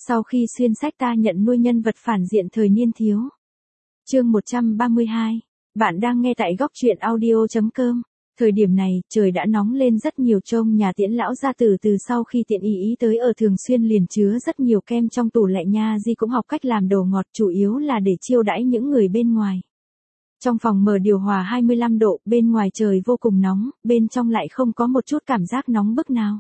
Sau khi xuyên sách ta nhận nuôi nhân vật phản diện thời niên thiếu. Chương 132. Bạn đang nghe tại góc truyện audio.com. Thời điểm này, trời đã nóng lên rất nhiều trông nhà Tiễn lão gia tử từ sau khi Tiễn ý tới ở thường xuyên liền chứa rất nhiều kem trong tủ lạnh nha. Di cũng học cách làm đồ ngọt chủ yếu là để chiêu đãi những người bên ngoài. Trong phòng mở điều hòa 25 độ, bên ngoài trời vô cùng nóng, bên trong lại không có một chút cảm giác nóng bức nào.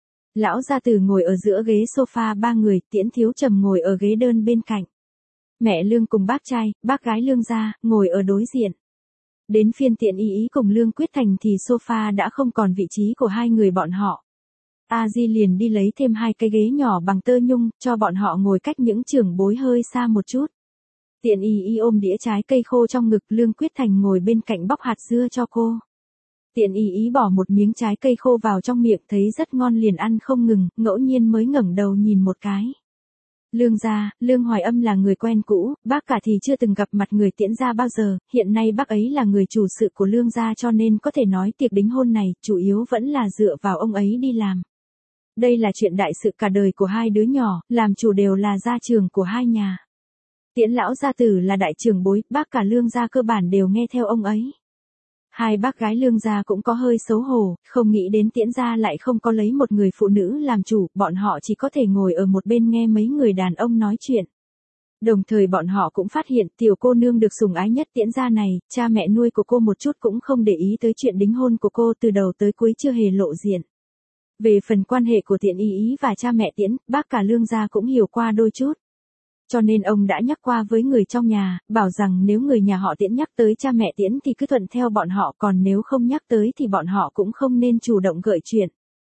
Lão gia tử ngồi ở giữa ghế sofa ba người, Tiễn thiếu trầm ngồi ở ghế đơn bên cạnh. Mẹ Lương cùng bác trai, bác gái Lương gia, ngồi ở đối diện. Đến phiên Tiễn ý cùng Lương Quyết Thành thì sofa đã không còn vị trí của hai người bọn họ. A Di liền đi lấy thêm hai cái ghế nhỏ bằng tơ nhung, cho bọn họ ngồi cách những trưởng bối hơi xa một chút. Tiễn ý ôm đĩa trái cây khô trong ngực, Lương Quyết Thành ngồi bên cạnh bóc hạt dưa cho cô. Tiễn ý bỏ một miếng trái cây khô vào trong miệng thấy rất ngon liền ăn không ngừng, ngẫu nhiên mới ngẩng đầu nhìn một cái. Lương gia, Lương Hoài Âm là người quen cũ, bác cả thì chưa từng gặp mặt người Tiễn gia bao giờ, hiện nay bác ấy là người chủ sự của Lương gia cho nên có thể nói tiệc đính hôn này chủ yếu vẫn là dựa vào ông ấy đi làm. Đây là chuyện đại sự cả đời của hai đứa nhỏ, làm chủ đều là gia trưởng của hai nhà. Tiễn lão gia tử là đại trưởng bối, bác cả Lương gia cơ bản đều nghe theo ông ấy. Hai bác gái Lương gia cũng có hơi xấu hổ, không nghĩ đến Tiễn gia lại không có lấy một người phụ nữ làm chủ, bọn họ chỉ có thể ngồi ở một bên nghe mấy người đàn ông nói chuyện. Đồng thời bọn họ cũng phát hiện tiểu cô nương được sủng ái nhất Tiễn gia này, cha mẹ nuôi của cô một chút cũng không để ý tới chuyện đính hôn của cô, từ đầu tới cuối chưa hề lộ diện. Về phần quan hệ của Tiễn ý và cha mẹ Tiễn, bác cả Lương gia cũng hiểu qua đôi chút. Cho nên ông đã nhắc qua với người trong nhà, bảo rằng nếu người nhà họ Tiễn nhắc tới cha mẹ Tiễn thì cứ thuận theo bọn họ, còn nếu không nhắc tới thì bọn họ cũng không nên chủ động gợi chuyện.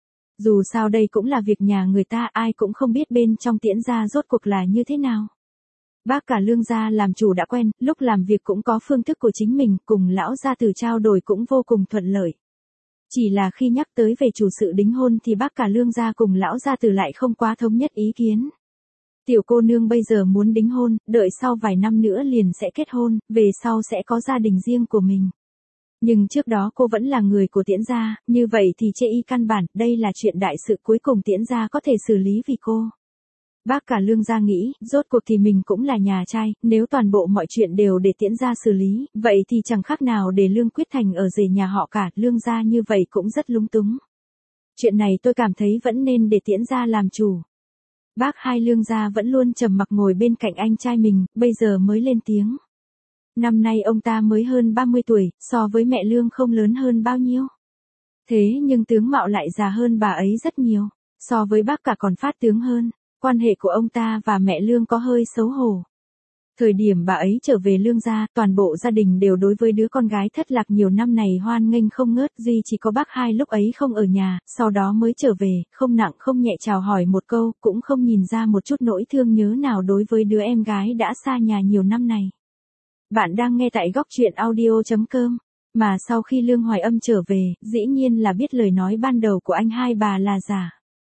Dù sao đây cũng là việc nhà người ta, ai cũng không biết bên trong Tiễn gia rốt cuộc là như thế nào. Bác cả Lương gia làm chủ đã quen, lúc làm việc cũng có phương thức của chính mình, cùng lão gia tử trao đổi cũng vô cùng thuận lợi. Chỉ là khi nhắc tới về chủ sự đính hôn thì bác cả Lương gia cùng lão gia tử lại không quá thống nhất ý kiến. Tiểu cô nương bây giờ muốn đính hôn, đợi sau vài năm nữa liền sẽ kết hôn, về sau sẽ có gia đình riêng của mình. Nhưng trước đó cô vẫn là người của Tiễn gia, như vậy thì chê y căn bản, đây là chuyện đại sự cuối cùng Tiễn gia có thể xử lý vì cô. Bác cả Lương gia nghĩ, rốt cuộc thì mình cũng là nhà trai, nếu toàn bộ mọi chuyện đều để Tiễn gia xử lý, vậy thì chẳng khác nào để Lương Quyết Thành ở rể nhà họ cả, Lương gia như vậy cũng rất lúng túng. Chuyện này tôi cảm thấy vẫn nên để Tiễn gia làm chủ. Bác hai Lương gia vẫn luôn trầm mặc ngồi bên cạnh anh trai mình, bây giờ mới lên tiếng. Năm nay ông ta mới hơn 30 tuổi, so với mẹ Lương không lớn hơn bao nhiêu. Thế nhưng tướng mạo lại già hơn bà ấy rất nhiều, so với bác cả còn phát tướng hơn, quan hệ của ông ta và mẹ Lương có hơi xấu hổ. Thời điểm bà ấy trở về Lương gia, toàn bộ gia đình đều đối với đứa con gái thất lạc nhiều năm này hoan nghênh không ngớt, duy chỉ có bác hai lúc ấy không ở nhà, sau đó mới trở về, không nặng không nhẹ chào hỏi một câu, cũng không nhìn ra một chút nỗi thương nhớ nào đối với đứa em gái đã xa nhà nhiều năm này. Bạn đang nghe tại góc truyện audio.com, mà sau khi Lương Hoài Âm trở về, dĩ nhiên là biết lời nói ban đầu của anh hai bà là giả.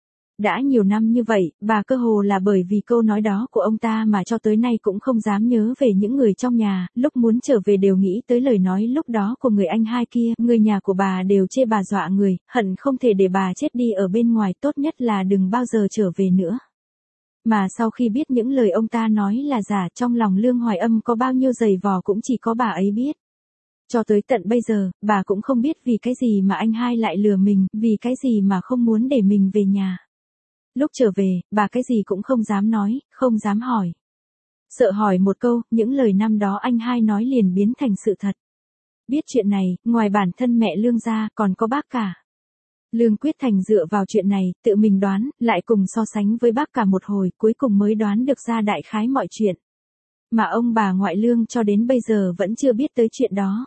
Đã nhiều năm như vậy, bà cơ hồ là bởi vì câu nói đó của ông ta mà cho tới nay cũng không dám nhớ về những người trong nhà, lúc muốn trở về đều nghĩ tới lời nói lúc đó của người anh hai kia, người nhà của bà đều chê bà dọa người, hận không thể để bà chết đi ở bên ngoài, tốt nhất là đừng bao giờ trở về nữa. Mà sau khi biết những lời ông ta nói là giả, trong lòng Lương Hoài Âm có bao nhiêu dày vò cũng chỉ có bà ấy biết. Cho tới tận bây giờ, bà cũng không biết vì cái gì mà anh hai lại lừa mình, vì cái gì mà không muốn để mình về nhà. Lúc trở về, bà cái gì cũng không dám nói, không dám hỏi. Sợ hỏi một câu, những lời năm đó anh hai nói liền biến thành sự thật. Biết chuyện này, ngoài bản thân mẹ Lương gia, còn có bác cả. Lương Quyết Thành dựa vào chuyện này, tự mình đoán, lại cùng so sánh với bác cả một hồi, cuối cùng mới đoán được ra đại khái mọi chuyện. Mà ông bà ngoại Lương cho đến bây giờ vẫn chưa biết tới chuyện đó.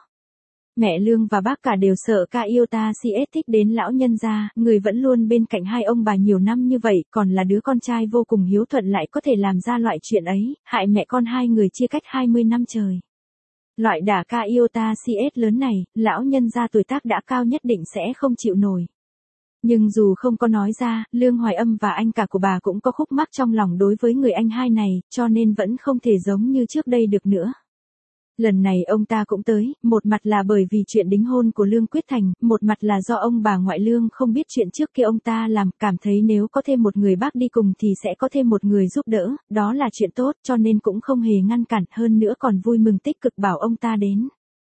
Mẹ Lương và bác cả đều sợ ca iota CS thích đến lão nhân gia, người vẫn luôn bên cạnh hai ông bà nhiều năm như vậy, còn là đứa con trai vô cùng hiếu thuận lại có thể làm ra loại chuyện ấy, hại mẹ con hai người chia cách 20 năm trời. Loại đả ca iota CS lớn này, lão nhân gia tuổi tác đã cao nhất định sẽ không chịu nổi. Nhưng dù không có nói ra, Lương Hoài Âm và anh cả của bà cũng có khúc mắc trong lòng đối với người anh hai này, cho nên vẫn không thể giống như trước đây được nữa. Lần này ông ta cũng tới, một mặt là bởi vì chuyện đính hôn của Lương Quyết Thành, một mặt là do ông bà ngoại Lương không biết chuyện trước kia ông ta làm, cảm thấy nếu có thêm một người bác đi cùng thì sẽ có thêm một người giúp đỡ, đó là chuyện tốt cho nên cũng không hề ngăn cản, hơn nữa còn vui mừng tích cực bảo ông ta đến.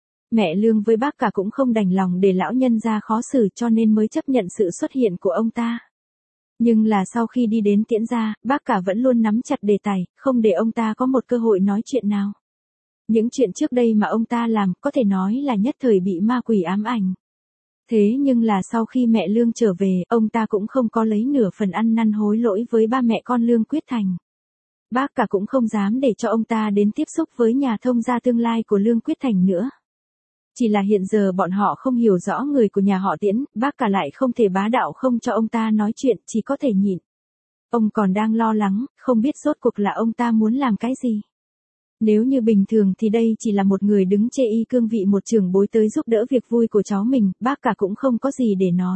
Mẹ Lương với bác cả cũng không đành lòng để lão nhân gia khó xử cho nên mới chấp nhận sự xuất hiện của ông ta. Nhưng là sau khi đi đến Tiễn gia, bác cả vẫn luôn nắm chặt đề tài, không để ông ta có một cơ hội nói chuyện nào. Những chuyện trước đây mà ông ta làm có thể nói là nhất thời bị ma quỷ ám ảnh. Thế nhưng là sau khi mẹ Lương trở về, ông ta cũng không có lấy nửa phần ăn năn hối lỗi với ba mẹ con Lương Quyết Thành. Bác cả cũng không dám để cho ông ta đến tiếp xúc với nhà thông gia tương lai của Lương Quyết Thành nữa. Chỉ là hiện giờ bọn họ không hiểu rõ người của nhà họ Tiễn, bác cả lại không thể bá đạo không cho ông ta nói chuyện, chỉ có thể nhịn. Ông còn đang lo lắng, không biết rốt cuộc là ông ta muốn làm cái gì. Nếu như bình thường thì đây chỉ là một người đứng chê y cương vị một trưởng bối tới giúp đỡ việc vui của cháu mình, bác cả cũng không có gì để nói.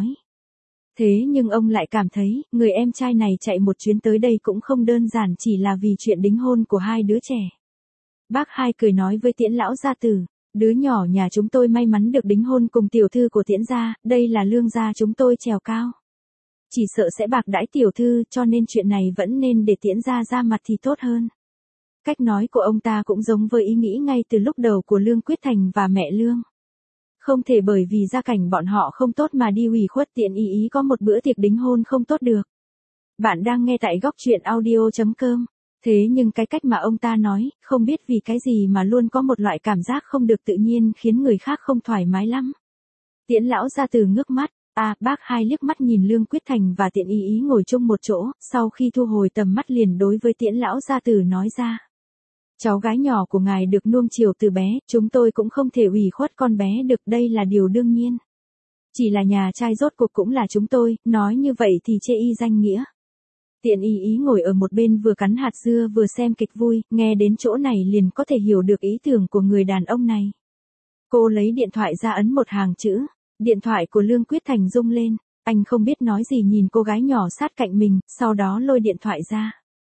Thế nhưng ông lại cảm thấy, người em trai này chạy một chuyến tới đây cũng không đơn giản chỉ là vì chuyện đính hôn của hai đứa trẻ. Bác hai cười nói với Tiễn lão gia tử, đứa nhỏ nhà chúng tôi may mắn được đính hôn cùng tiểu thư của Tiễn gia, đây là Lương gia chúng tôi trèo cao. Chỉ sợ sẽ bạc đãi tiểu thư cho nên chuyện này vẫn nên để Tiễn gia ra mặt thì tốt hơn. Cách nói của ông ta cũng giống với ý nghĩ ngay từ lúc đầu của Lương Quyết Thành và mẹ Lương. Không thể bởi vì gia cảnh bọn họ không tốt mà đi ủy khuất Tiễn ý có một bữa tiệc đính hôn không tốt được. Bạn đang nghe tại góc truyện audio.com. Thế nhưng cái cách mà ông ta nói, không biết vì cái gì mà luôn có một loại cảm giác không được tự nhiên khiến người khác không thoải mái lắm. Tiễn lão gia tử ngước mắt, bác hai liếc mắt nhìn Lương Quyết Thành và Tiễn ý ngồi chung một chỗ, sau khi thu hồi tầm mắt liền đối với Tiễn lão gia tử nói ra. Cháu gái nhỏ của ngài được nuông chiều từ bé, chúng tôi cũng không thể ủy khuất con bé được, đây là điều đương nhiên. Chỉ là nhà trai rốt cuộc cũng là chúng tôi, nói như vậy thì chê y danh nghĩa. Tiễn ý ngồi ở một bên vừa cắn hạt dưa vừa xem kịch vui, nghe đến chỗ này liền có thể hiểu được ý tưởng của người đàn ông này. Cô lấy điện thoại ra ấn một hàng chữ, điện thoại của Lương Quyết Thành rung lên, anh không biết nói gì nhìn cô gái nhỏ sát cạnh mình, sau đó lôi điện thoại ra.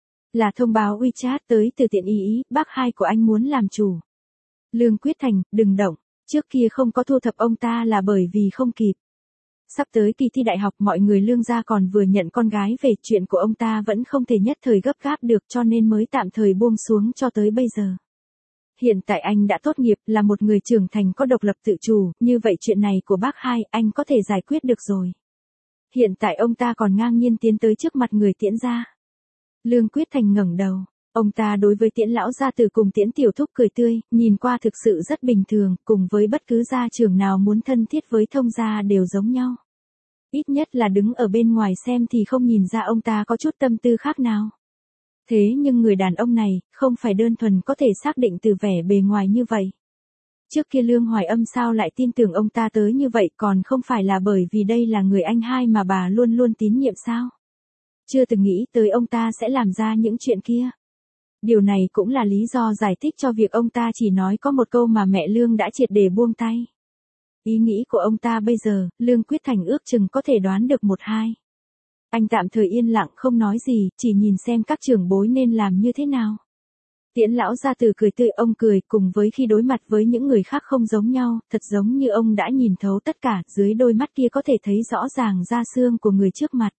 Là thông báo WeChat tới từ Tiễn ý, bác hai của anh muốn làm chủ. Lương Quyết Thành, đừng động, trước kia không có thu thập ông ta là bởi vì không kịp. Sắp tới kỳ thi đại học mọi người Lương gia còn vừa nhận con gái về, chuyện của ông ta vẫn không thể nhất thời gấp gáp được cho nên mới tạm thời buông xuống cho tới bây giờ. Hiện tại anh đã tốt nghiệp, là một người trưởng thành có độc lập tự chủ, như vậy chuyện này của bác hai anh có thể giải quyết được rồi. Hiện tại ông ta còn ngang nhiên tiến tới trước mặt người Tiễn gia. Lương Quyết Thành ngẩng đầu, ông ta đối với Tiễn lão gia tử cùng Tiễn tiểu thúc cười tươi, nhìn qua thực sự rất bình thường, cùng với bất cứ gia trưởng nào muốn thân thiết với thông gia đều giống nhau. Ít nhất là đứng ở bên ngoài xem thì không nhìn ra ông ta có chút tâm tư khác nào. Thế nhưng người đàn ông này, không phải đơn thuần có thể xác định từ vẻ bề ngoài như vậy. Trước kia Lương Hoài Âm sao lại tin tưởng ông ta tới như vậy, còn không phải là bởi vì đây là người anh hai mà bà luôn luôn tín nhiệm sao? Chưa từng nghĩ tới ông ta sẽ làm ra những chuyện kia. Điều này cũng là lý do giải thích cho việc ông ta chỉ nói có một câu mà mẹ Lương đã triệt để buông tay. Ý nghĩ của ông ta bây giờ, Lương Quyết Thành ước chừng có thể đoán được một hai. Anh tạm thời yên lặng không nói gì, chỉ nhìn xem các trưởng bối nên làm như thế nào. Tiễn lão gia tử cười tươi, ông cười cùng với khi đối mặt với những người khác không giống nhau, thật giống như ông đã nhìn thấu tất cả, dưới đôi mắt kia có thể thấy rõ ràng da xương của người trước mặt.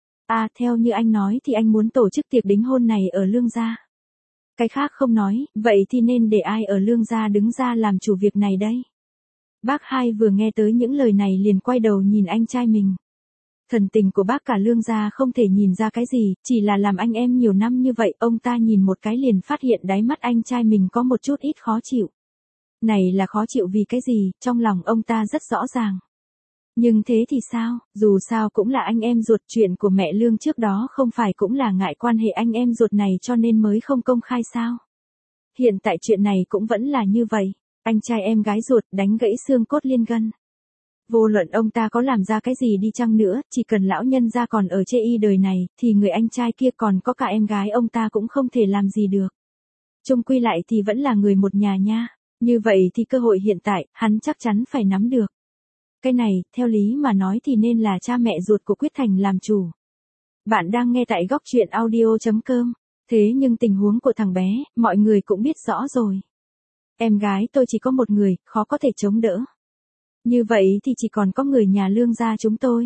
Theo như anh nói thì anh muốn tổ chức tiệc đính hôn này ở Lương gia. Cái khác không nói, vậy thì nên để ai ở Lương gia đứng ra làm chủ việc này đây? Bác hai vừa nghe tới những lời này liền quay đầu nhìn anh trai mình. Thần tình của bác cả Lương gia không thể nhìn ra cái gì, chỉ là làm anh em nhiều năm như vậy, ông ta nhìn một cái liền phát hiện đáy mắt anh trai mình có một chút ít khó chịu. Này là khó chịu vì cái gì, trong lòng ông ta rất rõ ràng. Nhưng thế thì sao, dù sao cũng là anh em ruột, chuyện của mẹ Lương trước đó không phải cũng là ngại quan hệ anh em ruột này cho nên mới không công khai sao. Hiện tại chuyện này cũng vẫn là như vậy, anh trai em gái ruột đánh gãy xương cốt liên gân. Vô luận ông ta có làm ra cái gì đi chăng nữa, chỉ cần lão nhân gia còn ở chê y đời này, thì người anh trai kia còn có cả em gái ông ta cũng không thể làm gì được. Chung quy lại thì vẫn là người một nhà nha, như vậy thì cơ hội hiện tại, hắn chắc chắn phải nắm được. Cái này, theo lý mà nói thì nên là cha mẹ ruột của Quyết Thành làm chủ. Bạn đang nghe tại góc truyện audio.com, thế nhưng tình huống của thằng bé, mọi người cũng biết rõ rồi. Em gái tôi chỉ có một người, khó có thể chống đỡ. Như vậy thì chỉ còn có người nhà Lương gia chúng tôi.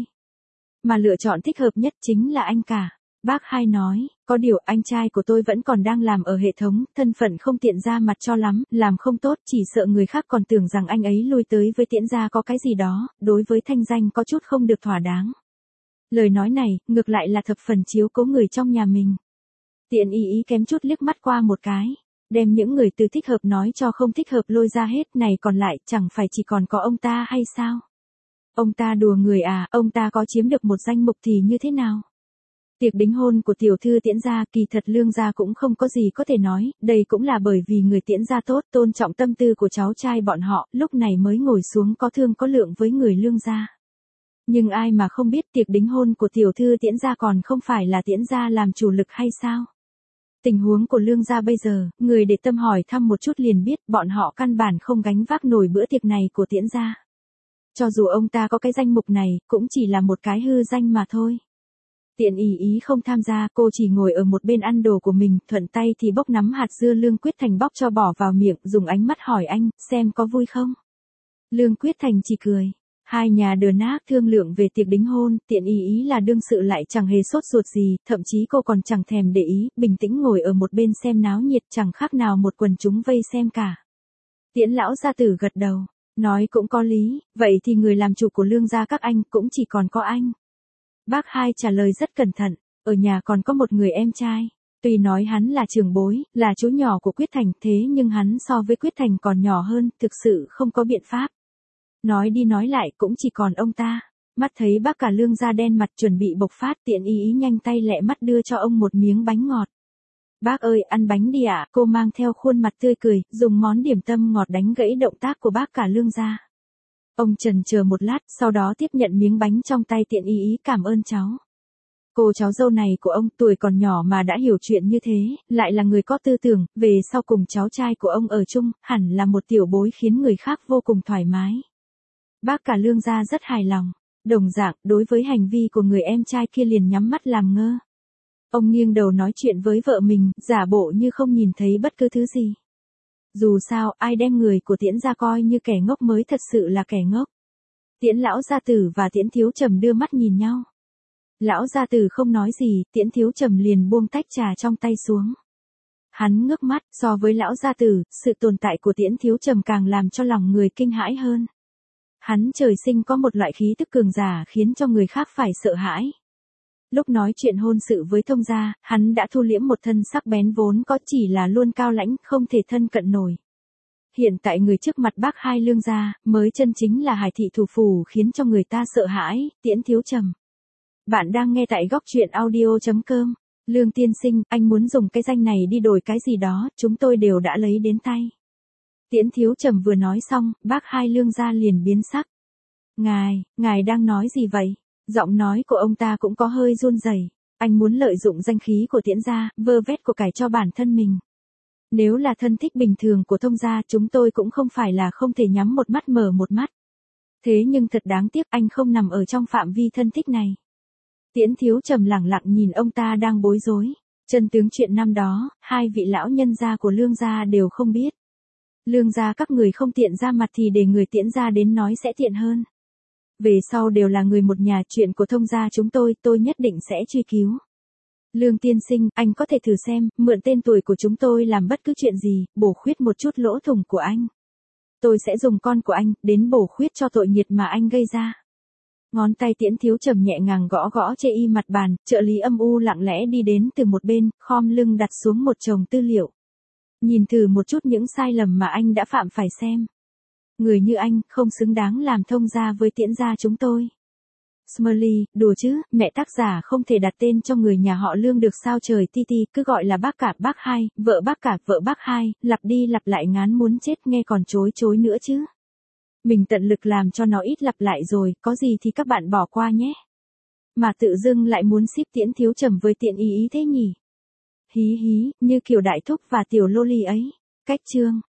Mà lựa chọn thích hợp nhất chính là anh cả. Bác Hai nói, có điều anh trai của tôi vẫn còn đang làm ở hệ thống, thân phận không tiện ra mặt cho lắm, làm không tốt, chỉ sợ người khác còn tưởng rằng anh ấy lui tới với Tiễn gia có cái gì đó, đối với thanh danh có chút không được thỏa đáng. Lời nói này, ngược lại là thập phần chiếu cố người trong nhà mình. Tiễn ý ý kém chút liếc mắt qua một cái, đem những người từ thích hợp nói cho không thích hợp lôi ra hết, này còn lại chẳng phải chỉ còn có ông ta hay sao? Ông ta đùa người à, ông ta có chiếm được một danh mục thì như thế nào? Tiệc đính hôn của tiểu thư Tiễn gia, kỳ thật Lương gia cũng không có gì có thể nói, đây cũng là bởi vì người Tiễn gia tốt, tôn trọng tâm tư của cháu trai bọn họ, lúc này mới ngồi xuống có thương có lượng với người Lương gia. Nhưng ai mà không biết tiệc đính hôn của tiểu thư Tiễn gia còn không phải là Tiễn gia làm chủ lực hay sao? Tình huống của Lương gia bây giờ, người để tâm hỏi thăm một chút liền biết, bọn họ căn bản không gánh vác nổi bữa tiệc này của Tiễn gia. Cho dù ông ta có cái danh mục này, cũng chỉ là một cái hư danh mà thôi. Tiễn ý ý không tham gia, cô chỉ ngồi ở một bên ăn đồ của mình, thuận tay thì bóc nắm hạt dưa Lương Quyết Thành bóc cho bỏ vào miệng, dùng ánh mắt hỏi anh, xem có vui không? Lương Quyết Thành chỉ cười. Hai nhà đờ nác thương lượng về tiệc đính hôn, Tiễn ý ý là đương sự lại chẳng hề sốt ruột gì, thậm chí cô còn chẳng thèm để ý, bình tĩnh ngồi ở một bên xem náo nhiệt, chẳng khác nào một quần chúng vây xem cả. Tiễn lão gia tử gật đầu, nói cũng có lý, vậy thì người làm chủ của Lương gia các anh cũng chỉ còn có anh. Bác Hai trả lời rất cẩn thận, ở nhà còn có một người em trai. Tuy nói hắn là trưởng bối, là chú nhỏ của Quyết Thành, thế nhưng hắn so với Quyết Thành còn nhỏ hơn, thực sự không có biện pháp. Nói đi nói lại cũng chỉ còn ông ta. Mắt thấy bác cả Lương gia đen mặt chuẩn bị bộc phát, Tiễn ý ý nhanh tay lẹ mắt đưa cho ông một miếng bánh ngọt. Bác ơi, ăn bánh đi ạ, cô mang theo khuôn mặt tươi cười, dùng món điểm tâm ngọt đánh gãy động tác của bác cả Lương gia. Ông chần chờ một lát, sau đó tiếp nhận miếng bánh trong tay Tiễn ý ý, cảm ơn cháu. Cô cháu dâu này của ông tuổi còn nhỏ mà đã hiểu chuyện như thế, lại là người có tư tưởng, về sau cùng cháu trai của ông ở chung, hẳn là một tiểu bối khiến người khác vô cùng thoải mái. Bác cả Lương gia rất hài lòng, đồng dạng, đối với hành vi của người em trai kia liền nhắm mắt làm ngơ. Ông nghiêng đầu nói chuyện với vợ mình, giả bộ như không nhìn thấy bất cứ thứ gì. Dù sao, ai đem người của Tiễn gia coi như kẻ ngốc mới thật sự là kẻ ngốc. Tiễn lão gia tử và Tiễn thiếu trầm đưa mắt nhìn nhau. Lão gia tử không nói gì, Tiễn thiếu trầm liền buông tách trà trong tay xuống. Hắn ngước mắt, so với lão gia tử, sự tồn tại của Tiễn thiếu trầm càng làm cho lòng người kinh hãi hơn. Hắn trời sinh có một loại khí tức cường giả khiến cho người khác phải sợ hãi. Lúc nói chuyện hôn sự với thông gia, hắn đã thu liễm một thân sắc bén vốn có, chỉ là luôn cao lãnh, không thể thân cận nổi. Hiện tại người trước mặt bác Hai Lương gia, mới chân chính là hải thị thủ phủ khiến cho người ta sợ hãi, Tiễn thiếu trầm. Bạn đang nghe tại góc truyện audio.com. Lương tiên sinh, anh muốn dùng cái danh này đi đổi cái gì đó, chúng tôi đều đã lấy đến tay. Tiễn thiếu trầm vừa nói xong, bác Hai Lương gia liền biến sắc. Ngài đang nói gì vậy? Giọng nói của ông ta cũng có hơi run rẩy. Anh muốn lợi dụng danh khí của Tiễn gia, vơ vét của cải cho bản thân mình. Nếu là thân thích bình thường của thông gia, chúng tôi cũng không phải là không thể nhắm một mắt mở một mắt. Thế nhưng thật đáng tiếc anh không nằm ở trong phạm vi thân thích này. Tiễn thiếu trầm lẳng lặng nhìn ông ta đang bối rối. Chân tướng chuyện năm đó, hai vị lão nhân gia của Lương gia đều không biết. Lương gia các người không tiện ra mặt thì để người Tiễn gia đến nói sẽ tiện hơn. Về sau đều là người một nhà, chuyện của thông gia chúng tôi nhất định sẽ truy cứu. Lương tiên sinh, anh có thể thử xem, mượn tên tuổi của chúng tôi làm bất cứ chuyện gì, bổ khuyết một chút lỗ thủng của anh. Tôi sẽ dùng con của anh, đến bổ khuyết cho tội nghiệt mà anh gây ra. Ngón tay Tiễn thiếu trầm nhẹ nhàng gõ gõ chê y mặt bàn, trợ lý âm u lặng lẽ đi đến từ một bên, khom lưng đặt xuống một chồng tư liệu. Nhìn thử một chút những sai lầm mà anh đã phạm phải xem. Người như anh, không xứng đáng làm thông gia với Tiễn gia chúng tôi. Smiley, đùa chứ, mẹ tác giả không thể đặt tên cho người nhà họ Lương được sao trời ti ti, cứ gọi là bác cả, bác Hai, vợ bác cả, vợ bác Hai, lặp đi lặp lại ngán muốn chết, nghe còn chối nữa chứ. Mình tận lực làm cho nó ít lặp lại rồi, có gì thì các bạn bỏ qua nhé. Mà tự dưng lại muốn ship Tiễn thiếu trầm với Tiễn ý ý thế nhỉ? Hí hí, như kiểu đại thúc và tiểu loli ấy. Cách chương